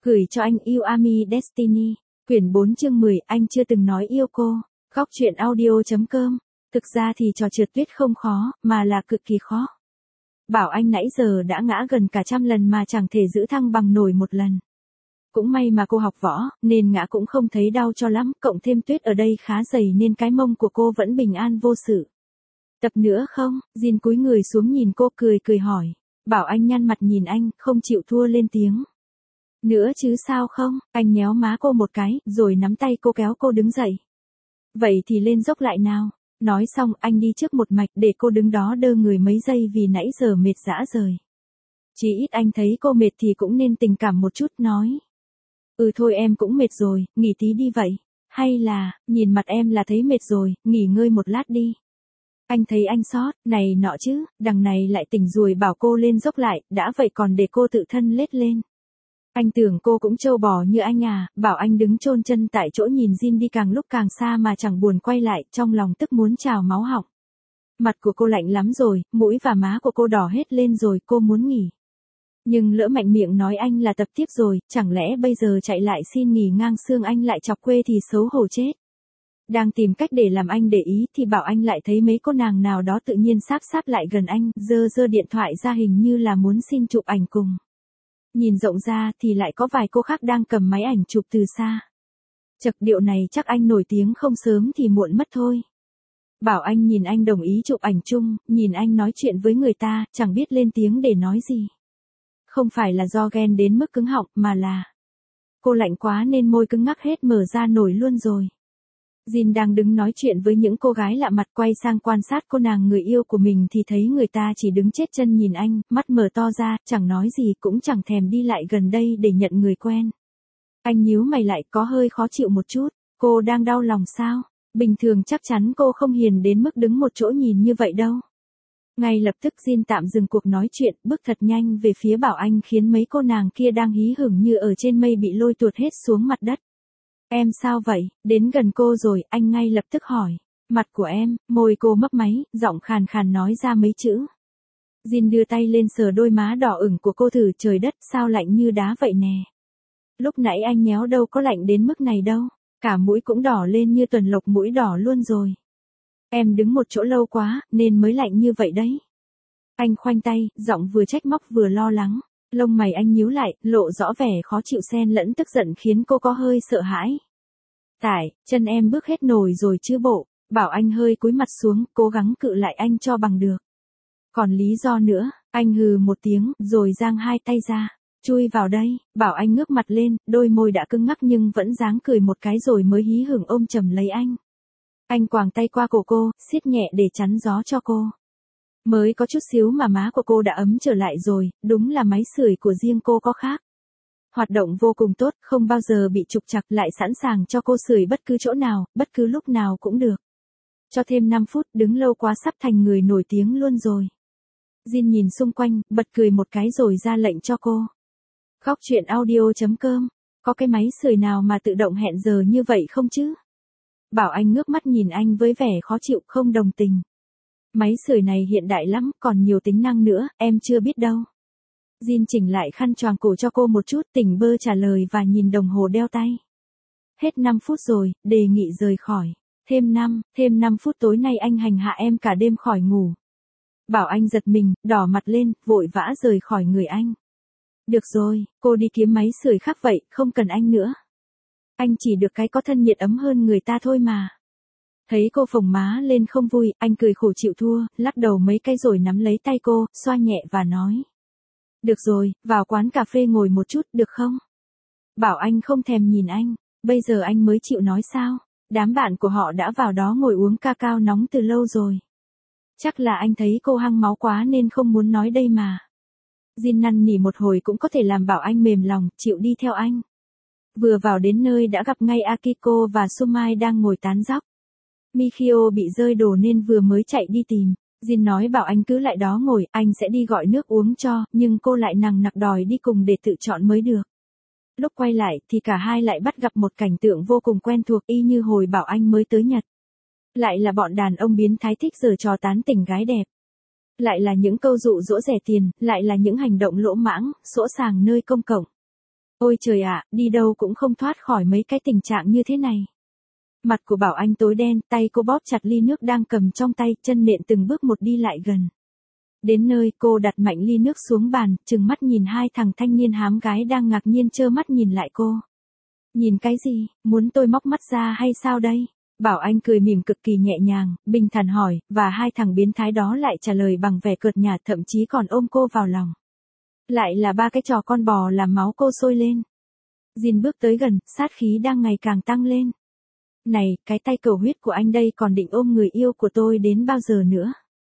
Gửi cho anh yêu Ami Destiny. Quyển 4 chương 10, anh chưa từng nói yêu cô. Góc truyện audio.com. Thực ra thì trò trượt tuyết không khó, mà là cực kỳ khó. Bảo Anh nãy giờ đã ngã gần cả 100 lần mà chẳng thể giữ thăng bằng nổi một lần. Cũng may mà cô học võ, nên ngã cũng không thấy đau cho lắm, cộng thêm tuyết ở đây khá dày nên cái mông của cô vẫn bình an vô sự. Tập nữa không? Jin cúi người xuống nhìn cô cười hỏi. Bảo Anh nhăn mặt nhìn anh, không chịu thua lên tiếng. Nữa chứ sao không? Anh nhéo má cô một cái, rồi nắm tay cô kéo cô đứng dậy. Vậy thì lên dốc lại nào. Nói xong anh đi trước một mạch để cô đứng đó đơ người mấy giây vì nãy giờ mệt rã rời. Chỉ ít anh thấy cô mệt thì cũng nên tình cảm một chút, nói. Thôi em cũng mệt rồi, nghỉ tí đi vậy. Hay là, nhìn mặt em là thấy mệt rồi, nghỉ ngơi một lát đi. Anh thấy anh sót, này nọ chứ, đằng này lại tỉnh rồi bảo cô lên dốc lại, đã vậy còn để cô tự thân lết lên. Anh tưởng cô cũng trâu bò như anh à, bảo anh đứng chôn chân tại chỗ nhìn Jin đi càng lúc càng xa mà chẳng buồn quay lại, trong lòng tức muốn trào máu họng. Mặt của cô lạnh lắm rồi, mũi và má của cô đỏ hết lên rồi, cô muốn nghỉ. Nhưng lỡ mạnh miệng nói anh là tập tiếp rồi, chẳng lẽ bây giờ chạy lại xin nghỉ ngang xương anh lại chọc quê thì xấu hổ chết. Đang tìm cách để làm anh để ý thì Bảo Anh lại thấy mấy cô nàng nào đó tự nhiên sáp lại gần anh, giơ điện thoại ra hình như là muốn xin chụp ảnh cùng. Nhìn rộng ra thì lại có vài cô khác đang cầm máy ảnh chụp từ xa. Chật, điệu này chắc anh nổi tiếng không sớm thì muộn mất thôi. Bảo Anh nhìn anh đồng ý chụp ảnh chung, nhìn anh nói chuyện với người ta, chẳng biết lên tiếng để nói gì. Không phải là do ghen đến mức cứng họng mà là cô lạnh quá nên môi cứng ngắc hết mở ra nổi luôn rồi. Jin đang đứng nói chuyện với những cô gái lạ mặt, quay sang quan sát cô nàng người yêu của mình thì thấy người ta chỉ đứng chết chân nhìn anh, mắt mở to ra, chẳng nói gì cũng chẳng thèm đi lại gần đây để nhận người quen. Anh nhíu mày lại, có hơi khó chịu một chút. Cô đang đau lòng sao? Bình thường chắc chắn cô không hiền đến mức đứng một chỗ nhìn như vậy đâu. Ngay lập tức Jin tạm dừng cuộc nói chuyện, bước thật nhanh về phía Bảo Anh khiến mấy cô nàng kia đang hí hửng như ở trên mây bị lôi tuột hết xuống mặt đất. Em sao vậy? Đến gần cô rồi, anh ngay lập tức hỏi. Mặt của em, môi cô mấp máy, giọng khàn khàn nói ra mấy chữ. Jin đưa tay lên sờ đôi má đỏ ửng của cô thử, trời đất sao lạnh như đá vậy nè. Lúc nãy anh nhéo đâu có lạnh đến mức này đâu, cả mũi cũng đỏ lên như tuần lộc mũi đỏ luôn rồi. Em đứng một chỗ lâu quá, nên mới lạnh như vậy đấy. Anh khoanh tay, giọng vừa trách móc vừa lo lắng. Lông mày anh nhíu lại, lộ rõ vẻ khó chịu xen lẫn tức giận khiến cô có hơi sợ hãi. Tại, chân em bước hết nổi rồi chứ bộ. Bảo Anh hơi cúi mặt xuống, cố gắng cự lại anh cho bằng được. Còn lý do nữa, anh hừ một tiếng, rồi giang hai tay ra. Chui vào đây. Bảo Anh ngước mặt lên, đôi môi đã cứng ngắc nhưng vẫn dáng cười một cái rồi mới hí hửng ôm chầm lấy anh. Anh quàng tay qua cổ cô, siết nhẹ để chắn gió cho cô. Mới có chút xíu mà má của cô đã ấm trở lại rồi, đúng là máy sưởi của riêng cô có khác. Hoạt động vô cùng tốt, không bao giờ bị trục trặc, lại sẵn sàng cho cô sưởi bất cứ chỗ nào, bất cứ lúc nào cũng được. Cho thêm 5 phút, đứng lâu quá sắp thành người nổi tiếng luôn rồi. Jin nhìn xung quanh, bật cười một cái rồi ra lệnh cho cô. Góc truyện audio.com, có cái máy sưởi nào mà tự động hẹn giờ như vậy không chứ? Bảo Anh ngước mắt nhìn anh với vẻ khó chịu, không đồng tình. Máy sưởi này hiện đại lắm, còn nhiều tính năng nữa, em chưa biết đâu. Jin chỉnh lại khăn choàng cổ cho cô một chút, tỉnh bơ trả lời và nhìn đồng hồ đeo tay. Hết 5 phút rồi, đề nghị rời khỏi. Thêm 5 phút, tối nay anh hành hạ em cả đêm khỏi ngủ. Bảo Anh giật mình, đỏ mặt lên, vội vã rời khỏi người anh. Được rồi, cô đi kiếm máy sưởi khác vậy, không cần anh nữa. Anh chỉ được cái có thân nhiệt ấm hơn người ta thôi mà. Thấy cô phồng má lên không vui, anh cười khổ chịu thua, lắc đầu mấy cái rồi nắm lấy tay cô, xoa nhẹ và nói. Được rồi, vào quán cà phê ngồi một chút, được không? Bảo Anh không thèm nhìn anh, bây giờ anh mới chịu nói sao? Đám bạn của họ đã vào đó ngồi uống cacao nóng từ lâu rồi. Chắc là anh thấy cô hăng máu quá nên không muốn nói đây mà. Jin năn nỉ một hồi cũng có thể làm Bảo Anh mềm lòng, chịu đi theo anh. Vừa vào đến nơi đã gặp ngay Akiko và Sumai đang ngồi tán dóc. Mikio bị rơi đồ nên vừa mới chạy đi tìm. Jin nói Bảo Anh cứ lại đó ngồi, anh sẽ đi gọi nước uống cho, nhưng cô lại nằng nặc đòi đi cùng để tự chọn mới được. Lúc quay lại thì cả hai lại bắt gặp một cảnh tượng vô cùng quen thuộc, y như hồi Bảo Anh mới tới Nhật. Lại là bọn đàn ông biến thái thích giở trò tán tỉnh gái đẹp. Lại là những câu dụ dỗ rẻ tiền, lại là những hành động lỗ mãng, sỗ sàng nơi công cộng. Ôi trời ạ, đi đâu cũng không thoát khỏi mấy cái tình trạng như thế này. Mặt của Bảo Anh tối đen, tay cô bóp chặt ly nước đang cầm trong tay, chân nện từng bước một đi lại gần. Đến nơi, cô đặt mạnh ly nước xuống bàn, trừng mắt nhìn hai thằng thanh niên hám gái đang ngạc nhiên trơ mắt nhìn lại cô. Nhìn cái gì, muốn tôi móc mắt ra hay sao đây? Bảo Anh cười mỉm cực kỳ nhẹ nhàng, bình thản hỏi, và hai thằng biến thái đó lại trả lời bằng vẻ cợt nhả, thậm chí còn ôm cô vào lòng. Lại là ba cái trò con bò làm máu cô sôi lên. Jin bước tới gần, sát khí đang ngày càng tăng lên. Này, cái tay cầu huyết của anh đây còn định ôm người yêu của tôi đến bao giờ nữa?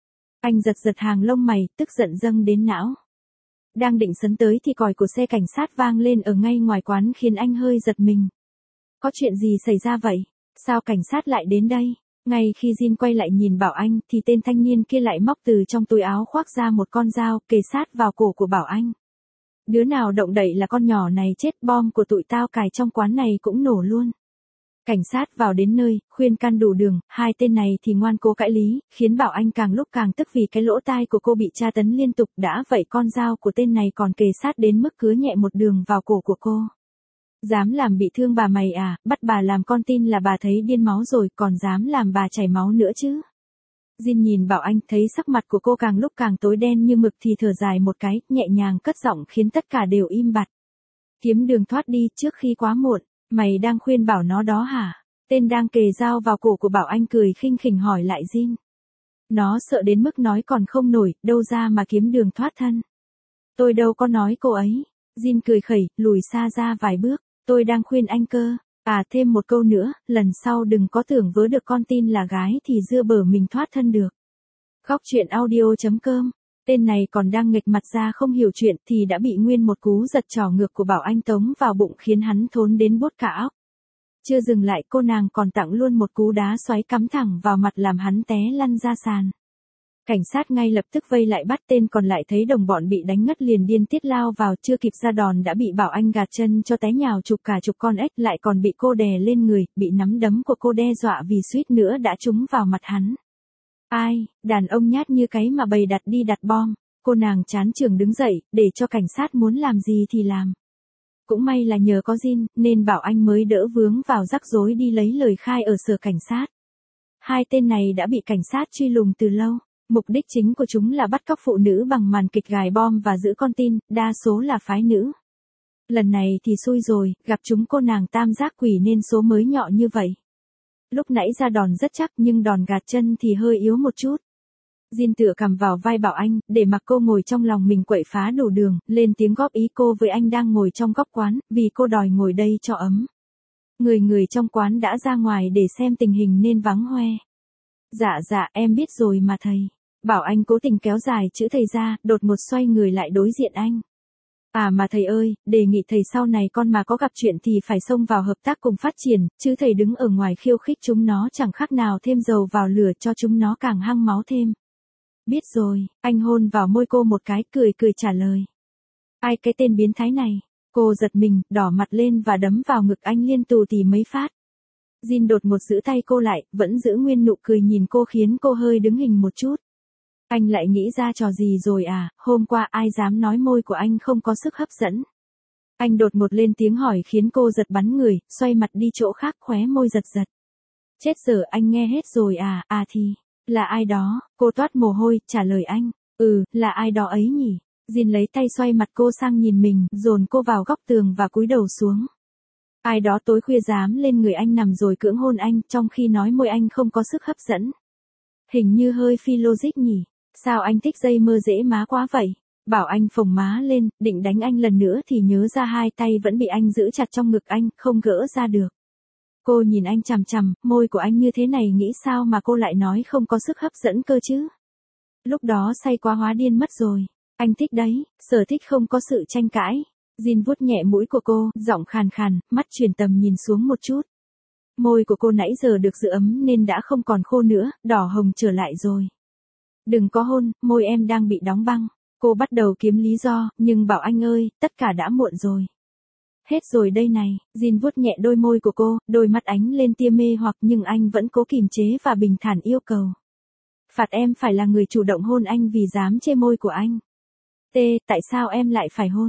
Anh giật giật hàng lông mày, tức giận dâng đến não. Đang định sấn tới thì còi của xe cảnh sát vang lên ở ngay ngoài quán khiến anh hơi giật mình. Có chuyện gì xảy ra vậy? Sao cảnh sát lại đến đây? Ngay khi Jin quay lại nhìn Bảo Anh thì tên thanh niên kia lại móc từ trong túi áo khoác ra một con dao kề sát vào cổ của Bảo Anh. Đứa nào động đậy là con nhỏ này chết, bom của tụi tao cài trong quán này cũng nổ luôn. Cảnh sát vào đến nơi, khuyên can đủ đường, hai tên này thì ngoan cố cãi lý, khiến Bảo Anh càng lúc càng tức vì cái lỗ tai của cô bị tra tấn liên tục, đã vậy con dao của tên này còn kề sát đến mức cứa nhẹ một đường vào cổ của cô. Dám làm bị thương bà mày à, bắt bà làm con tin là bà thấy điên máu rồi, còn dám làm bà chảy máu nữa chứ. Jin nhìn Bảo Anh, thấy sắc mặt của cô càng lúc càng tối đen như mực thì thở dài một cái, nhẹ nhàng cất giọng khiến tất cả đều im bặt. Kiếm đường thoát đi trước khi quá muộn. Mày đang khuyên bảo nó đó hả? Tên đang kề dao vào cổ của Bảo Anh cười khinh khỉnh hỏi lại Jin. Nó sợ đến mức nói còn không nổi, đâu ra mà kiếm đường thoát thân. Tôi đâu có nói cô ấy. Jin cười khẩy, lùi xa ra vài bước. Tôi đang khuyên anh cơ. À, thêm một câu nữa, lần sau đừng có tưởng vớ được con tin là gái thì dưa bở mình thoát thân được. Góc truyện audio.com. Tên này còn đang nghịch mặt ra không hiểu chuyện thì đã bị nguyên một cú giật trỏ ngược của Bảo Anh tống vào bụng khiến hắn thốn đến buốt cả óc. Chưa dừng lại, cô nàng còn tặng luôn một cú đá xoáy cắm thẳng vào mặt làm hắn té lăn ra sàn. Cảnh sát ngay lập tức vây lại bắt, tên còn lại thấy đồng bọn bị đánh ngất liền điên tiết lao vào, chưa kịp ra đòn đã bị Bảo Anh gạt chân cho té nhào chục cả chục con ếch, lại còn bị cô đè lên người, bị nắm đấm của cô đe dọa vì suýt nữa đã trúng vào mặt hắn. Ai, đàn ông nhát như cái mà bày đặt đi đặt bom. Cô nàng chán chường đứng dậy, để cho cảnh sát muốn làm gì thì làm. Cũng may là nhờ có Jin, nên Bảo Anh mới đỡ vướng vào rắc rối đi lấy lời khai ở sở cảnh sát. Hai tên này đã bị cảnh sát truy lùng từ lâu. Mục đích chính của chúng là bắt cóc phụ nữ bằng màn kịch gài bom và giữ con tin, đa số là phái nữ. Lần này thì xui rồi, gặp chúng cô nàng tam giác quỷ nên số mới nhọ như vậy. Lúc nãy ra đòn rất chắc nhưng đòn gạt chân thì hơi yếu một chút. Jin tựa cằm vào vai Bảo Anh, để mặc cô ngồi trong lòng mình quậy phá đủ đường, lên tiếng góp ý cô với anh đang ngồi trong góc quán, vì cô đòi ngồi đây cho ấm. Người trong quán đã ra ngoài để xem tình hình nên vắng hoe. Dạ em biết rồi mà thầy. Bảo Anh cố tình kéo dài chữ thầy ra, đột ngột xoay người lại đối diện anh. À mà thầy ơi, đề nghị thầy sau này con mà có gặp chuyện thì phải xông vào hợp tác cùng phát triển, chứ thầy đứng ở ngoài khiêu khích chúng nó chẳng khác nào thêm dầu vào lửa cho chúng nó càng hăng máu thêm. Biết rồi, anh hôn vào môi cô một cái, cười trả lời. Ai cái tên biến thái này? Cô giật mình, đỏ mặt lên và đấm vào ngực anh liên tù tì mấy phát. Jin đột ngột giữ tay cô lại, vẫn giữ nguyên nụ cười nhìn cô khiến cô hơi đứng hình một chút. Anh lại nghĩ ra trò gì rồi à, hôm qua ai dám nói môi của anh không có sức hấp dẫn. Anh đột ngột lên tiếng hỏi khiến cô giật bắn người, xoay mặt đi chỗ khác, khóe môi giật. Chết giờ, anh nghe hết rồi à thì, là ai đó, cô toát mồ hôi, trả lời anh, là ai đó ấy nhỉ. Jin lấy tay xoay mặt cô sang nhìn mình, dồn cô vào góc tường và cúi đầu xuống. Ai đó tối khuya dám lên người anh nằm rồi cưỡng hôn anh, trong khi nói môi anh không có sức hấp dẫn. Hình như hơi phi logic nhỉ. Sao anh thích dây mơ dễ má quá vậy? Bảo Anh phồng má lên, định đánh anh lần nữa thì nhớ ra hai tay vẫn bị anh giữ chặt trong ngực anh, không gỡ ra được. Cô nhìn anh chằm chằm, môi của anh như thế này nghĩ sao mà cô lại nói không có sức hấp dẫn cơ chứ? Lúc đó say quá hóa điên mất rồi. Anh thích đấy, sở thích không có sự tranh cãi. Jin vuốt nhẹ mũi của cô, giọng khàn khàn, mắt chuyển tầm nhìn xuống một chút. Môi của cô nãy giờ được giữ ấm nên đã không còn khô nữa, đỏ hồng trở lại rồi. Đừng có hôn, môi em đang bị đóng băng. Cô bắt đầu kiếm lý do, nhưng Bảo Anh ơi, tất cả đã muộn rồi. Hết rồi đây này, Jin vuốt nhẹ đôi môi của cô, đôi mắt ánh lên tia mê hoặc nhưng anh vẫn cố kìm chế và bình thản yêu cầu. Phạt em phải là người chủ động hôn anh vì dám chê môi của anh. Tại sao em lại phải hôn?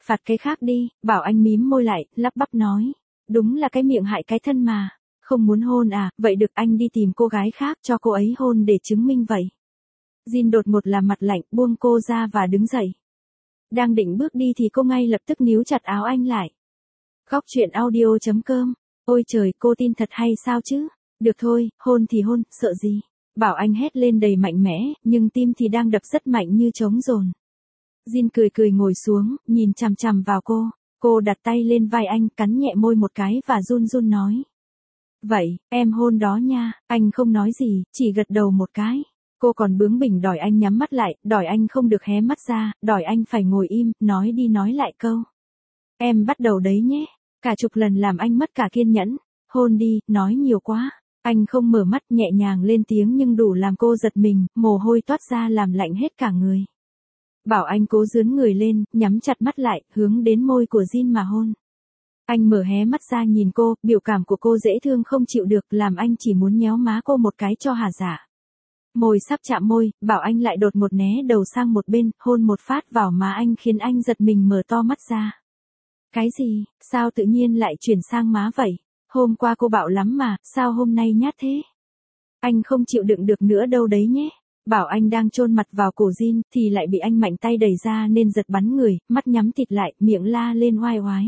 Phạt cái khác đi, Bảo Anh mím môi lại, lắp bắp nói. Đúng là cái miệng hại cái thân mà. Không muốn hôn à, vậy được anh đi tìm cô gái khác cho cô ấy hôn để chứng minh vậy. Jin đột ngột làm mặt lạnh, buông cô ra và đứng dậy. Đang định bước đi thì cô ngay lập tức níu chặt áo anh lại. Góc truyện audio.com. Ôi trời, cô tin thật hay sao chứ? Được thôi, hôn thì hôn, sợ gì? Bảo Anh hét lên đầy mạnh mẽ, nhưng tim thì đang đập rất mạnh như trống dồn. Jin cười cười ngồi xuống, nhìn chằm chằm vào cô. Cô đặt tay lên vai anh, cắn nhẹ môi một cái và run run nói. Vậy, em hôn đó nha. Anh không nói gì, chỉ gật đầu một cái. Cô còn bướng bỉnh đòi anh nhắm mắt lại, đòi anh không được hé mắt ra, đòi anh phải ngồi im, nói đi nói lại câu. Em bắt đầu đấy nhé. Cả chục lần làm anh mất cả kiên nhẫn. Hôn đi, nói nhiều quá. Anh không mở mắt, nhẹ nhàng lên tiếng nhưng đủ làm cô giật mình, mồ hôi toát ra làm lạnh hết cả người. Bảo Anh cố dướn người lên, nhắm chặt mắt lại, hướng đến môi của Jin mà hôn. Anh mở hé mắt ra nhìn cô, biểu cảm của cô dễ thương không chịu được, làm anh chỉ muốn nhéo má cô một cái cho hả dạ. Môi sắp chạm môi, Bảo Anh lại đột một né đầu sang một bên, hôn một phát vào má anh khiến anh giật mình mở to mắt ra. Cái gì, sao tự nhiên lại chuyển sang má vậy? Hôm qua cô bạo lắm mà, sao hôm nay nhát thế? Anh không chịu đựng được nữa đâu đấy nhé. Bảo Anh đang chôn mặt vào cổ Jin, thì lại bị anh mạnh tay đẩy ra nên giật bắn người, mắt nhắm tịt lại, miệng la lên oai oái.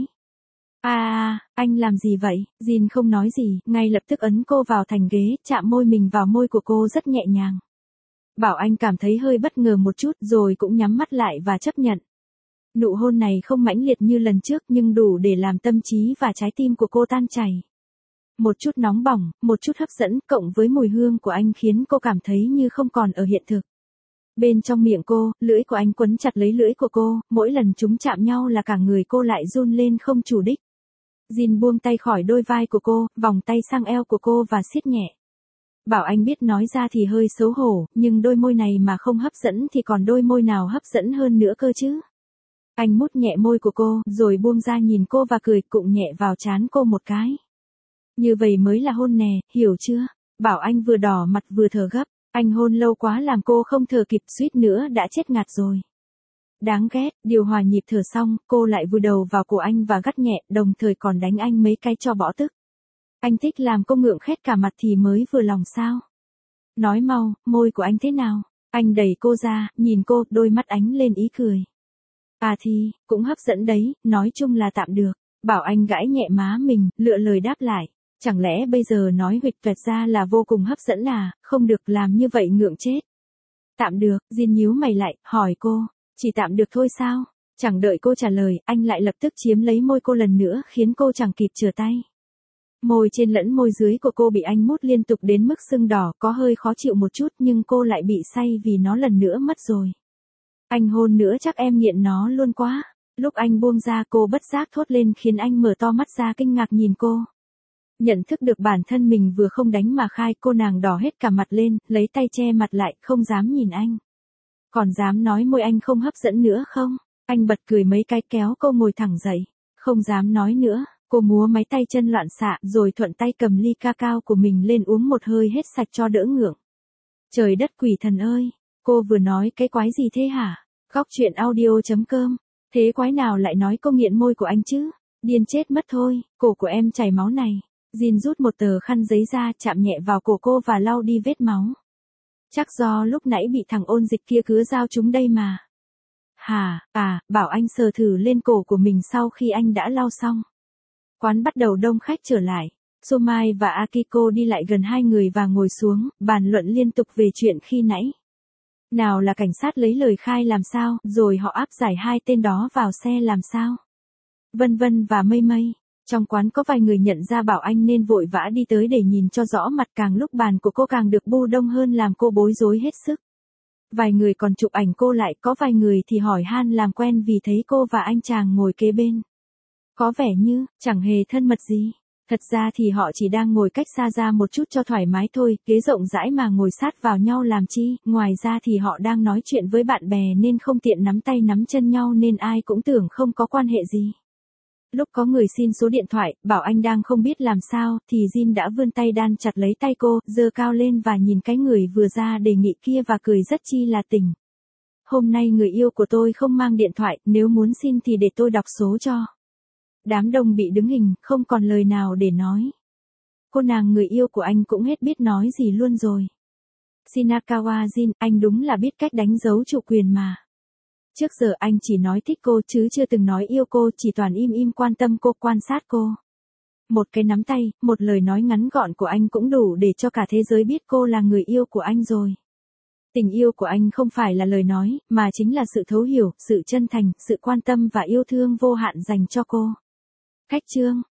Anh làm gì vậy? Jin không nói gì, ngay lập tức ấn cô vào thành ghế, chạm môi mình vào môi của cô rất nhẹ nhàng. Bảo Anh cảm thấy hơi bất ngờ một chút rồi cũng nhắm mắt lại và chấp nhận. Nụ hôn này không mãnh liệt như lần trước nhưng đủ để làm tâm trí và trái tim của cô tan chảy. Một chút nóng bỏng, một chút hấp dẫn, cộng với mùi hương của anh khiến cô cảm thấy như không còn ở hiện thực. Bên trong miệng cô, lưỡi của anh quấn chặt lấy lưỡi của cô, mỗi lần chúng chạm nhau là cả người cô lại run lên không chủ đích. Jin buông tay khỏi đôi vai của cô, vòng tay sang eo của cô và siết nhẹ. Bảo Anh biết nói ra thì hơi xấu hổ, nhưng đôi môi này mà không hấp dẫn thì còn đôi môi nào hấp dẫn hơn nữa cơ chứ. Anh mút nhẹ môi của cô, rồi buông ra nhìn cô và cười cụng nhẹ vào trán cô một cái. Như vậy mới là hôn nè, hiểu chưa? Bảo Anh vừa đỏ mặt vừa thở gấp. Anh hôn lâu quá làm cô không thở kịp, suýt nữa đã chết ngạt rồi. Đáng ghét, điều hòa nhịp thở xong, cô lại vùi đầu vào cổ anh và gắt nhẹ, đồng thời còn đánh anh mấy cái cho bỏ tức. Anh thích làm cô ngượng khét cả mặt thì mới vừa lòng sao? Nói mau, môi của anh thế nào? Anh đẩy cô ra, nhìn cô, đôi mắt ánh lên ý cười. Thì, cũng hấp dẫn đấy, nói chung là tạm được. Bảo Anh gãi nhẹ má mình, lựa lời đáp lại. Chẳng lẽ bây giờ nói huỵch toẹt ra là vô cùng hấp dẫn à, không được làm như vậy ngượng chết. Tạm được, Jin nhíu mày lại, hỏi cô, chỉ tạm được thôi sao? Chẳng đợi cô trả lời, anh lại lập tức chiếm lấy môi cô lần nữa khiến cô chẳng kịp chừa tay. Môi trên lẫn môi dưới của cô bị anh mút liên tục đến mức sưng đỏ, có hơi khó chịu một chút nhưng cô lại bị say vì nó lần nữa mất rồi. Anh hôn nữa chắc em nghiện nó luôn quá. Lúc anh buông ra cô bất giác thốt lên khiến anh mở to mắt ra kinh ngạc nhìn cô. Nhận thức được bản thân mình vừa không đánh mà khai, cô nàng đỏ hết cả mặt lên, lấy tay che mặt lại, không dám nhìn anh. Còn dám nói môi anh không hấp dẫn nữa không? Anh bật cười mấy cái kéo cô ngồi thẳng dậy. Không dám nói nữa, cô múa máy tay chân loạn xạ rồi thuận tay cầm ly cacao của mình lên uống một hơi hết sạch cho đỡ ngượng. Trời đất quỷ thần ơi, cô vừa nói cái quái gì thế hả? Góc truyện audio.com. Thế quái nào lại nói cô nghiện môi của anh chứ? Điên chết mất thôi, cổ của em chảy máu này. Jin rút một tờ khăn giấy ra, chạm nhẹ vào cổ cô và lau đi vết máu. Chắc do lúc nãy bị thằng ôn dịch kia cứa dao trúng đây mà. Bảo Anh sờ thử lên cổ của mình sau khi anh đã lau xong. Quán bắt đầu đông khách trở lại. Somai và Akiko đi lại gần hai người và ngồi xuống, bàn luận liên tục về chuyện khi nãy. Nào là cảnh sát lấy lời khai làm sao, rồi họ áp giải hai tên đó vào xe làm sao. Vân vân và mây mây. Trong quán có vài người nhận ra Bảo Anh nên vội vã đi tới để nhìn cho rõ mặt, càng lúc bàn của cô càng được bu đông hơn làm cô bối rối hết sức. Vài người còn chụp ảnh cô lại, có vài người thì hỏi han làm quen vì thấy cô và anh chàng ngồi kế bên. Có vẻ như, chẳng hề thân mật gì. Thật ra thì họ chỉ đang ngồi cách xa ra một chút cho thoải mái thôi, ghế rộng rãi mà ngồi sát vào nhau làm chi, ngoài ra thì họ đang nói chuyện với bạn bè nên không tiện nắm tay nắm chân nhau nên ai cũng tưởng không có quan hệ gì. Lúc có người xin số điện thoại, Bảo Anh đang không biết làm sao, thì Jin đã vươn tay đan chặt lấy tay cô, giơ cao lên và nhìn cái người vừa ra đề nghị kia và cười rất chi là tỉnh. Hôm nay người yêu của tôi không mang điện thoại, nếu muốn xin thì để tôi đọc số cho. Đám đông bị đứng hình, không còn lời nào để nói. Cô nàng người yêu của anh cũng hết biết nói gì luôn rồi. Shinakawa Jin, anh đúng là biết cách đánh dấu chủ quyền mà. Trước giờ anh chỉ nói thích cô chứ chưa từng nói yêu cô, chỉ toàn im im quan tâm cô, quan sát cô. Một cái nắm tay, một lời nói ngắn gọn của anh cũng đủ để cho cả thế giới biết cô là người yêu của anh rồi. Tình yêu của anh không phải là lời nói, mà chính là sự thấu hiểu, sự chân thành, sự quan tâm và yêu thương vô hạn dành cho cô. Khách chương.